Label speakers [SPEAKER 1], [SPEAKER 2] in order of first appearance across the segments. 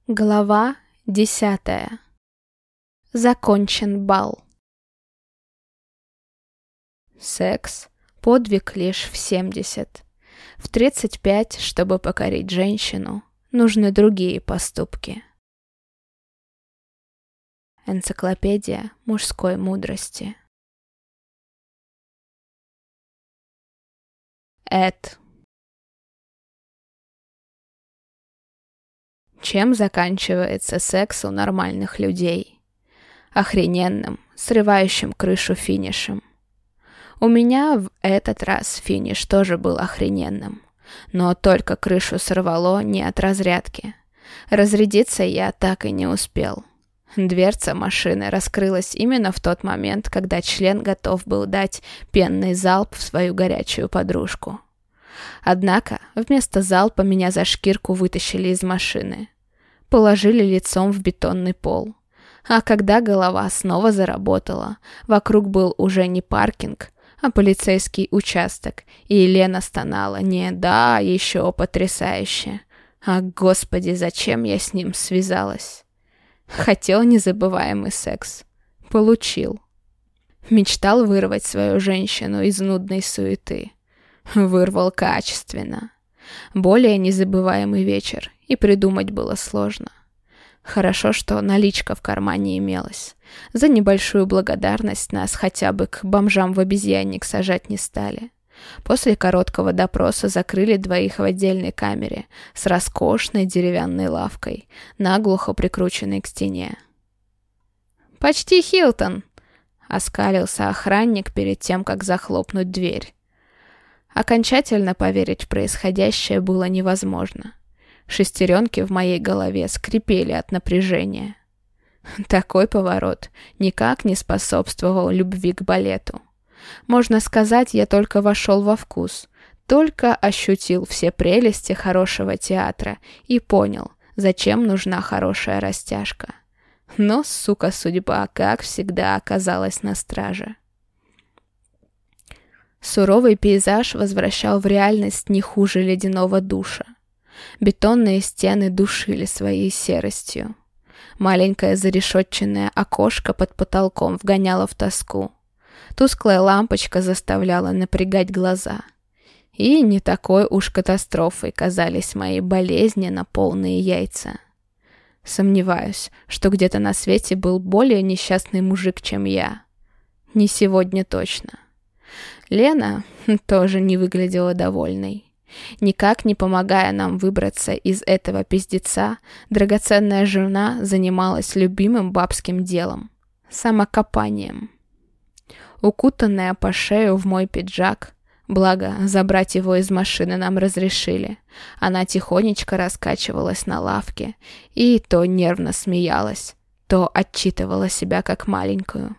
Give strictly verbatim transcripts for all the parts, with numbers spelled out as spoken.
[SPEAKER 1] Глава десятая. Закончен бал. Секс – подвиг лишь в семьдесят. В тридцать пять, чтобы покорить женщину, нужны другие поступки. Энциклопедия мужской мудрости. Эд. Чем заканчивается секс у нормальных людей? Охрененным, срывающим крышу финишем. У меня в этот раз финиш тоже был охрененным, но только крышу сорвало не от разрядки. Разрядиться я так и не успел. Дверца машины раскрылась именно в тот момент, когда член готов был дать пенный залп в свою горячую подружку. Однако вместо залпа меня за шкирку вытащили из машины. Положили лицом в бетонный пол. А когда голова снова заработала, вокруг был уже не паркинг, а полицейский участок, и Елена стонала не «да, еще потрясающе», а «господи, зачем я с ним связалась?» Хотел незабываемый секс. Получил. Мечтал вырвать свою женщину из нудной суеты. Вырвал качественно. Более незабываемый вечер, и придумать было сложно. Хорошо, что наличка в кармане имелась. За небольшую благодарность нас хотя бы к бомжам в обезьянник сажать не стали. После короткого допроса закрыли двоих в отдельной камере с роскошной деревянной лавкой, наглухо прикрученной к стене. «Почти Хилтон!» — оскалился охранник перед тем, как захлопнуть дверь. Окончательно поверить в происходящее было невозможно. Шестеренки в моей голове скрипели от напряжения. Такой поворот никак не способствовал любви к балету. Можно сказать, я только вошел во вкус, только ощутил все прелести хорошего театра и понял, зачем нужна хорошая растяжка. Но, сука, судьба, как всегда, оказалась на страже. Суровый пейзаж возвращал в реальность не хуже ледяного душа. Бетонные стены душили своей серостью. Маленькое зарешетченное окошко под потолком вгоняло в тоску. Тусклая лампочка заставляла напрягать глаза. И не такой уж катастрофой казались мои болезненно полные яйца. Сомневаюсь, что где-то на свете был более несчастный мужик, чем я. Не сегодня точно. Лена тоже не выглядела довольной. Никак не помогая нам выбраться из этого пиздеца, драгоценная жена занималась любимым бабским делом – самокопанием. Укутанная по шею в мой пиджак, благо забрать его из машины нам разрешили, она тихонечко раскачивалась на лавке и то нервно смеялась, то отчитывала себя как маленькую.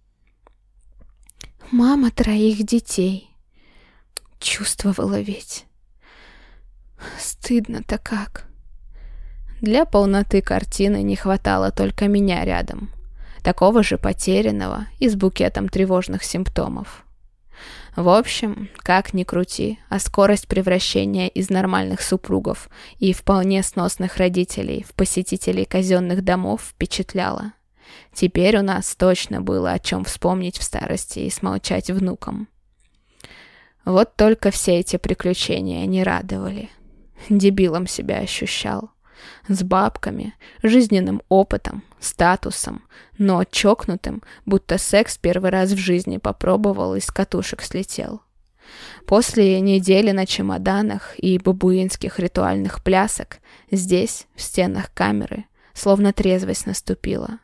[SPEAKER 1] «Мама троих детей. Чувствовала ведь. Стыдно-то как». Для полноты картины не хватало только меня рядом, такого же потерянного и с букетом тревожных симптомов. В общем, как ни крути, а скорость превращения из нормальных супругов и вполне сносных родителей в посетителей казенных домов впечатляла. Теперь у нас точно было о чем вспомнить в старости и смолчать внукам. Вот только все эти приключения не радовали. Дебилом себя ощущал. С бабками, жизненным опытом, статусом, но чокнутым, будто секс первый раз в жизни попробовал и с катушек слетел. После недели на чемоданах и бабуинских ритуальных плясок здесь, в стенах камеры, словно трезвость наступила.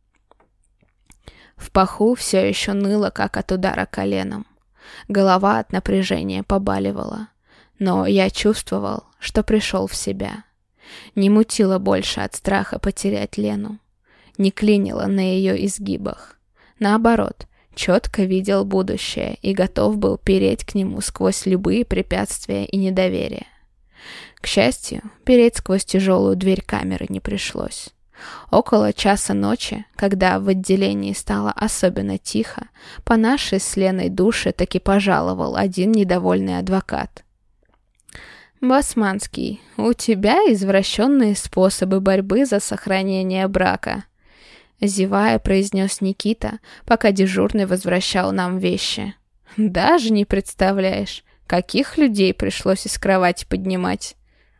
[SPEAKER 1] В паху все еще ныло, как от удара коленом. Голова от напряжения побаливала. Но я чувствовал, что пришел в себя. Не мутило больше от страха потерять Лену. Не клинило на ее изгибах. Наоборот, четко видел будущее и готов был переть к нему сквозь любые препятствия и недоверие. К счастью, переть сквозь тяжелую дверь камеры не пришлось. Около часа ночи, когда в отделении стало особенно тихо, по нашей с Леной душе таки пожаловал один недовольный адвокат. «Басманский, у тебя извращенные способы борьбы за сохранение брака», зевая, произнес Никита, пока дежурный возвращал нам вещи. «Даже не представляешь, каких людей пришлось из кровати поднимать».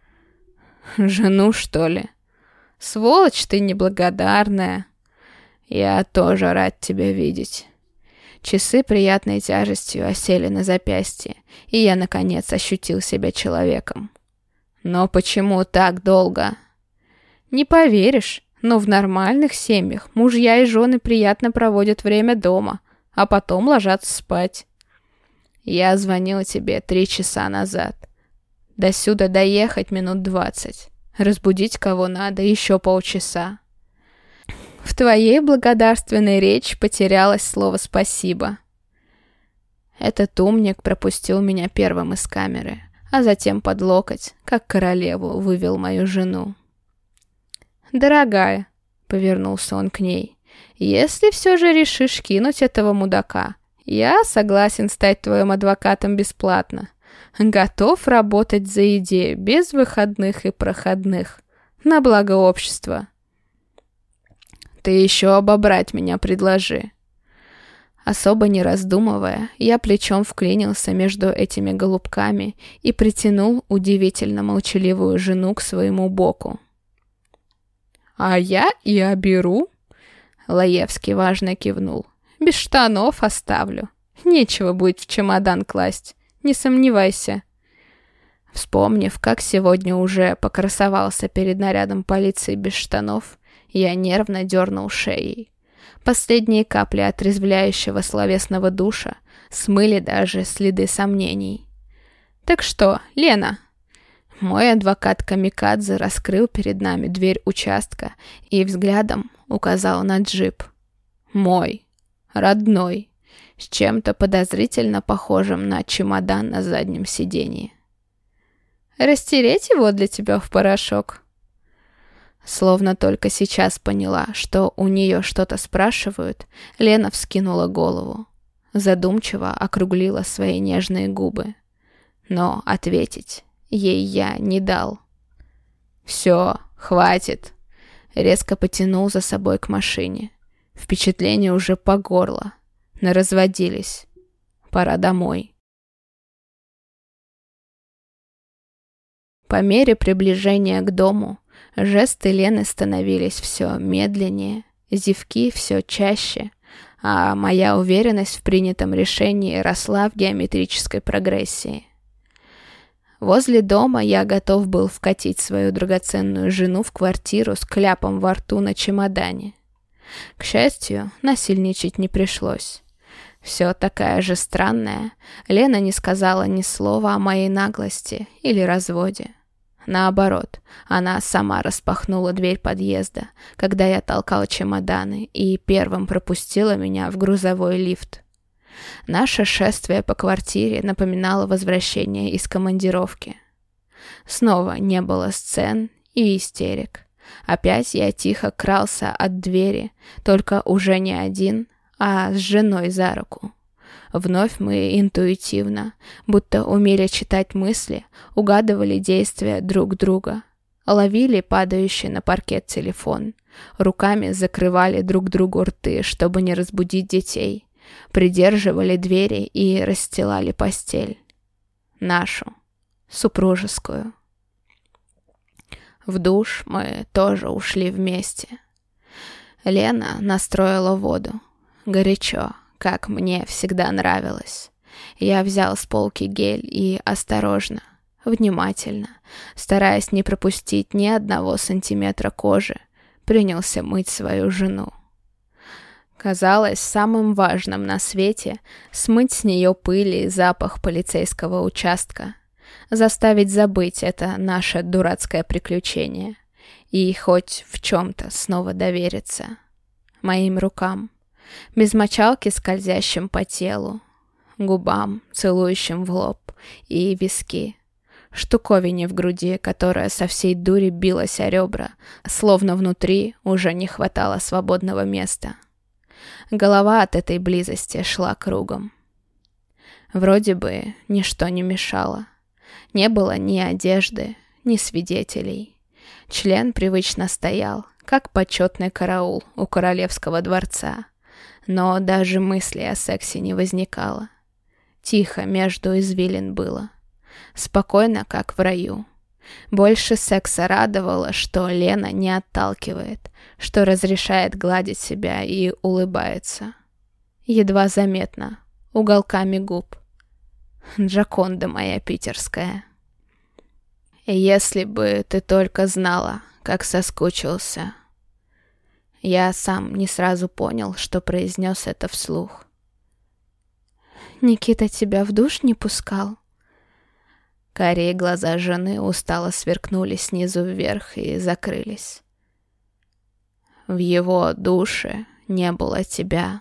[SPEAKER 1] «Жену, что ли? Сволочь ты неблагодарная». «Я тоже рад тебя видеть». Часы приятной тяжестью осели на запястье, и я, наконец, ощутил себя человеком. «Но почему так долго?» «Не поверишь, но в нормальных семьях мужья и жены приятно проводят время дома, а потом ложатся спать». «Я звонил тебе три часа назад. До сюда доехать минут двадцать. Разбудить кого надо еще полчаса». В твоей благодарственной речи потерялось слово «спасибо». Этот умник пропустил меня первым из камеры, а затем под локоть, как королеву, вывел мою жену. «Дорогая», — повернулся он к ней, — «если все же решишь кинуть этого мудака, я согласен стать твоим адвокатом бесплатно. Готов работать за идею, без выходных и проходных, на благо общества». «Ты еще обобрать меня предложи». Особо не раздумывая, я плечом вклинился между этими голубками и притянул удивительно молчаливую жену к своему боку. «А я и оберу», — Лаевский важно кивнул. «Без штанов оставлю. Нечего будет в чемодан класть, не сомневайся». Вспомнив, как сегодня уже покрасовался перед нарядом полиции без штанов, я нервно дернул шеей. Последние капли отрезвляющего словесного душа смыли даже следы сомнений. «Так что, Лена?» Мой адвокат Камикадзе раскрыл перед нами дверь участка и взглядом указал на джип. Мой, родной, с чем-то подозрительно похожим на чемодан на заднем сиденье. «Растереть его для тебя в порошок?» Словно только сейчас поняла, что у нее что-то спрашивают, Лена вскинула голову. Задумчиво округлила свои нежные губы. Но ответить ей я не дал. «Все, хватит!» Резко потянул за собой к машине. Впечатление уже по горло. Наразводились. Пора домой. По мере приближения к дому жесты Лены становились все медленнее, зевки все чаще, а моя уверенность в принятом решении росла в геометрической прогрессии. Возле дома я готов был вкатить свою драгоценную жену в квартиру с кляпом во рту на чемодане. К счастью, насильничать не пришлось. Все такая же странная, Лена не сказала ни слова о моей наглости или разводе. Наоборот, она сама распахнула дверь подъезда, когда я толкал чемоданы, и первым пропустила меня в грузовой лифт. Наше шествие по квартире напоминало возвращение из командировки. Снова не было сцен и истерик. Опять я тихо крался от двери, только уже не один, а с женой за руку. Вновь мы интуитивно, будто умели читать мысли, угадывали действия друг друга, ловили падающий на паркет телефон, руками закрывали друг другу рты, чтобы не разбудить детей, придерживали двери и расстилали постель. Нашу, супружескую. В душ мы тоже ушли вместе. Лена настроила воду. Горячо, как мне всегда нравилось. Я взял с полки гель и осторожно, внимательно, стараясь не пропустить ни одного сантиметра кожи, принялся мыть свою жену. Казалось самым важным на свете смыть с нее пыль и запах полицейского участка, заставить забыть это наше дурацкое приключение и хоть в чем-то снова довериться моим рукам, без мочалки скользящим по телу, губам, целующим в лоб и виски, штуковине в груди, которая со всей дури билась о ребра, словно внутри уже не хватало свободного места. Голова от этой близости шла кругом. Вроде бы ничто не мешало. Не было ни одежды, ни свидетелей. Член привычно стоял, как почетный караул у королевского дворца. Но даже мысли о сексе не возникало. Тихо между извилин было. Спокойно, как в раю. Больше секса радовало, что Лена не отталкивает, что разрешает гладить себя и улыбается. Едва заметно, уголками губ. Джаконда моя питерская. Если бы ты только знала, как соскучился. Я сам не сразу понял, что произнес это вслух. Никита тебя в душ не пускал? Карие глаза жены устало сверкнули снизу вверх и закрылись. В его душе не было тебя.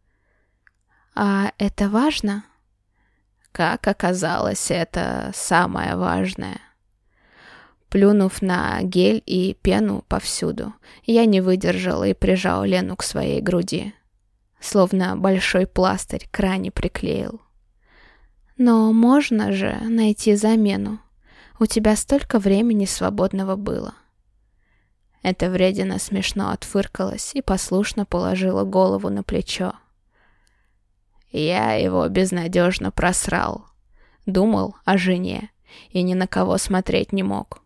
[SPEAKER 1] А это важно? Как оказалось, это самое важное. Плюнув на гель и пену повсюду, я не выдержал и прижал Лену к своей груди. Словно большой пластырь к ране приклеил. Но можно же найти замену. У тебя столько времени свободного было. Эта вредина смешно отфыркалась и послушно положила голову на плечо. Я его безнадежно просрал. Думал о жене и ни на кого смотреть не мог.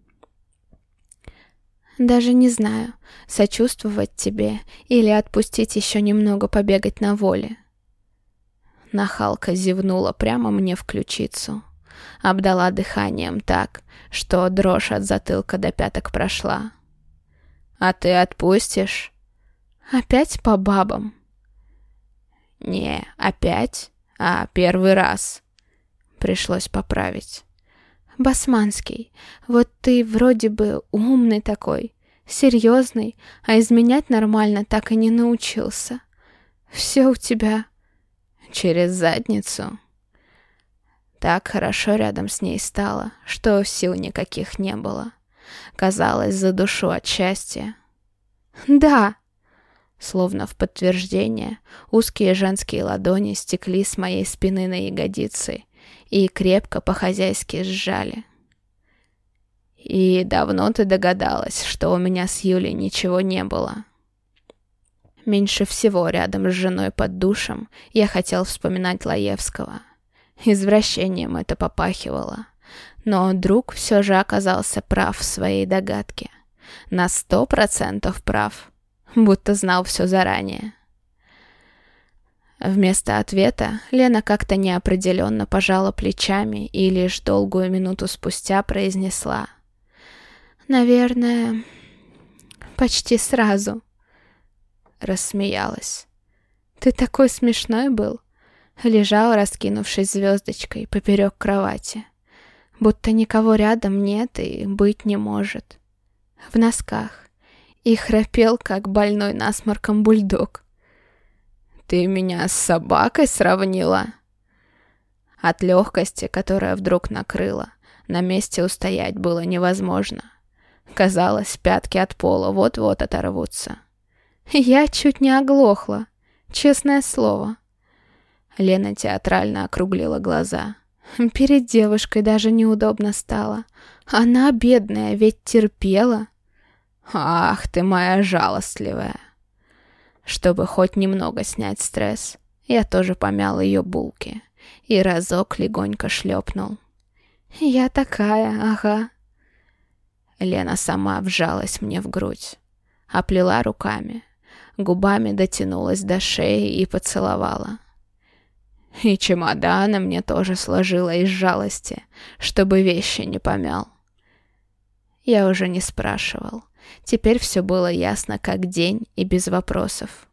[SPEAKER 1] Даже не знаю, сочувствовать тебе или отпустить еще немного побегать на воле. Нахалка зевнула прямо мне в ключицу. Обдала дыханием так, что дрожь от затылка до пяток прошла. А ты отпустишь? Опять по бабам? Не, опять, а первый раз. Пришлось поправить. Басманский, вот ты вроде бы умный такой, серьезный, а изменять нормально так и не научился. Все у тебя через задницу. Так хорошо рядом с ней стало, что сил никаких не было. Казалось, задушу от счастья. Да! Словно в подтверждение, узкие женские ладони стекли с моей спины на ягодицы и крепко по-хозяйски сжали. И давно ты догадалась, что у меня с Юлей ничего не было? Меньше всего рядом с женой под душем я хотел вспоминать Лаевского. Извращением это попахивало. Но друг все же оказался прав в своей догадке. На сто процентов прав. Будто знал все заранее. Вместо ответа Лена как-то неопределенно пожала плечами и лишь долгую минуту спустя произнесла: «Наверное, почти сразу». Рассмеялась. «Ты такой смешной был». Лежал, раскинувшись звездочкой, поперек кровати. Будто никого рядом нет и быть не может. В носках. И храпел, как больной насморком бульдог. «Ты меня с собакой сравнила?» От легкости, которая вдруг накрыла, на месте устоять было невозможно. Казалось, пятки от пола вот-вот оторвутся. Я чуть не оглохла, честное слово. Лена театрально округлила глаза. Перед девушкой даже неудобно стало. Она, бедная, ведь терпела. Ах ты моя жалостливая. Чтобы хоть немного снять стресс, я тоже помял ее булки и разок легонько шлепнул. Я такая, ага. Лена сама вжалась мне в грудь, оплела руками, губами дотянулась до шеи и поцеловала. И чемоданы мне тоже сложила из жалости, чтобы вещи не помял. Я уже не спрашивал. Теперь все было ясно как день и без вопросов.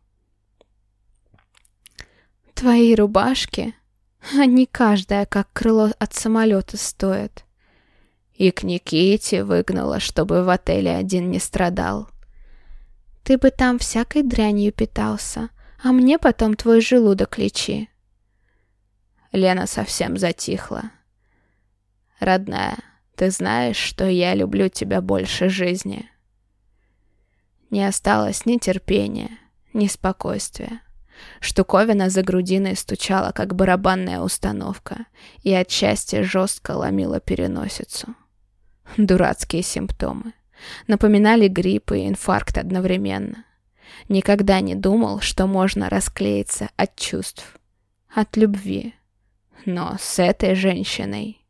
[SPEAKER 1] Твои рубашки, они каждая как крыло от самолета стоят. И к Никите выгнала, чтобы в отеле один не страдал. Ты бы там всякой дрянью питался, а мне потом твой желудок лечи. Лена совсем затихла. Родная, ты знаешь, что я люблю тебя больше жизни. Не осталось ни терпения, ни спокойствия. Штуковина за грудиной стучала, как барабанная установка, и от счастья жестко ломила переносицу. Дурацкие симптомы. Напоминали грипп и инфаркт одновременно. Никогда не думал, что можно расклеиться от чувств, от любви. Но с этой женщиной...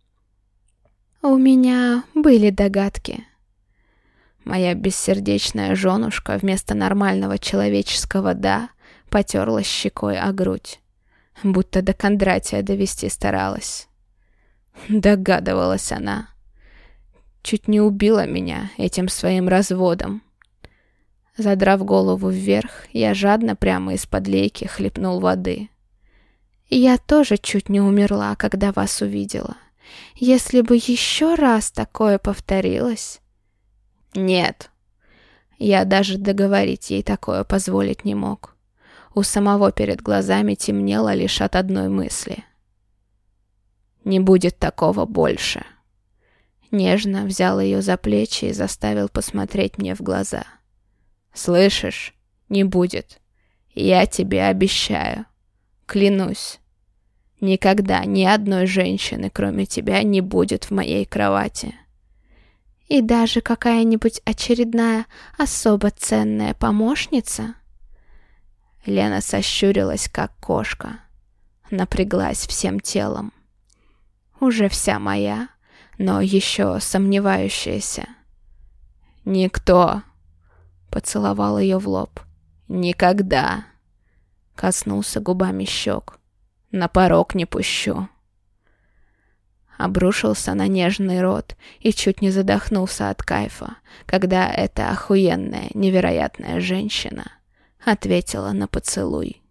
[SPEAKER 1] У меня были догадки. Моя бессердечная женушка вместо нормального человеческого «да» потерлась щекой о грудь, будто до Кондратия довести старалась. Догадывалась она. Чуть не убила меня этим своим разводом. Задрав голову вверх, я жадно прямо из-под лейки хлебнул воды. Я тоже чуть не умерла, когда вас увидела. Если бы еще раз такое повторилось... Нет. Я даже договорить ей такое позволить не мог. У самого перед глазами темнело лишь от одной мысли. Не будет такого больше. Нежно взял ее за плечи и заставил посмотреть мне в глаза. Слышишь? Не будет. Я тебе обещаю. Клянусь. Никогда ни одной женщины, кроме тебя, не будет в моей кровати. И даже какая-нибудь очередная особо ценная помощница? Лена сощурилась, как кошка. Напряглась всем телом. Уже вся моя, но еще сомневающаяся. Никто. Поцеловал ее в лоб. Никогда. Коснулся губами щек. На порог не пущу. Обрушился на нежный рот и чуть не задохнулся от кайфа, когда эта охуенная, невероятная женщина ответила на поцелуй.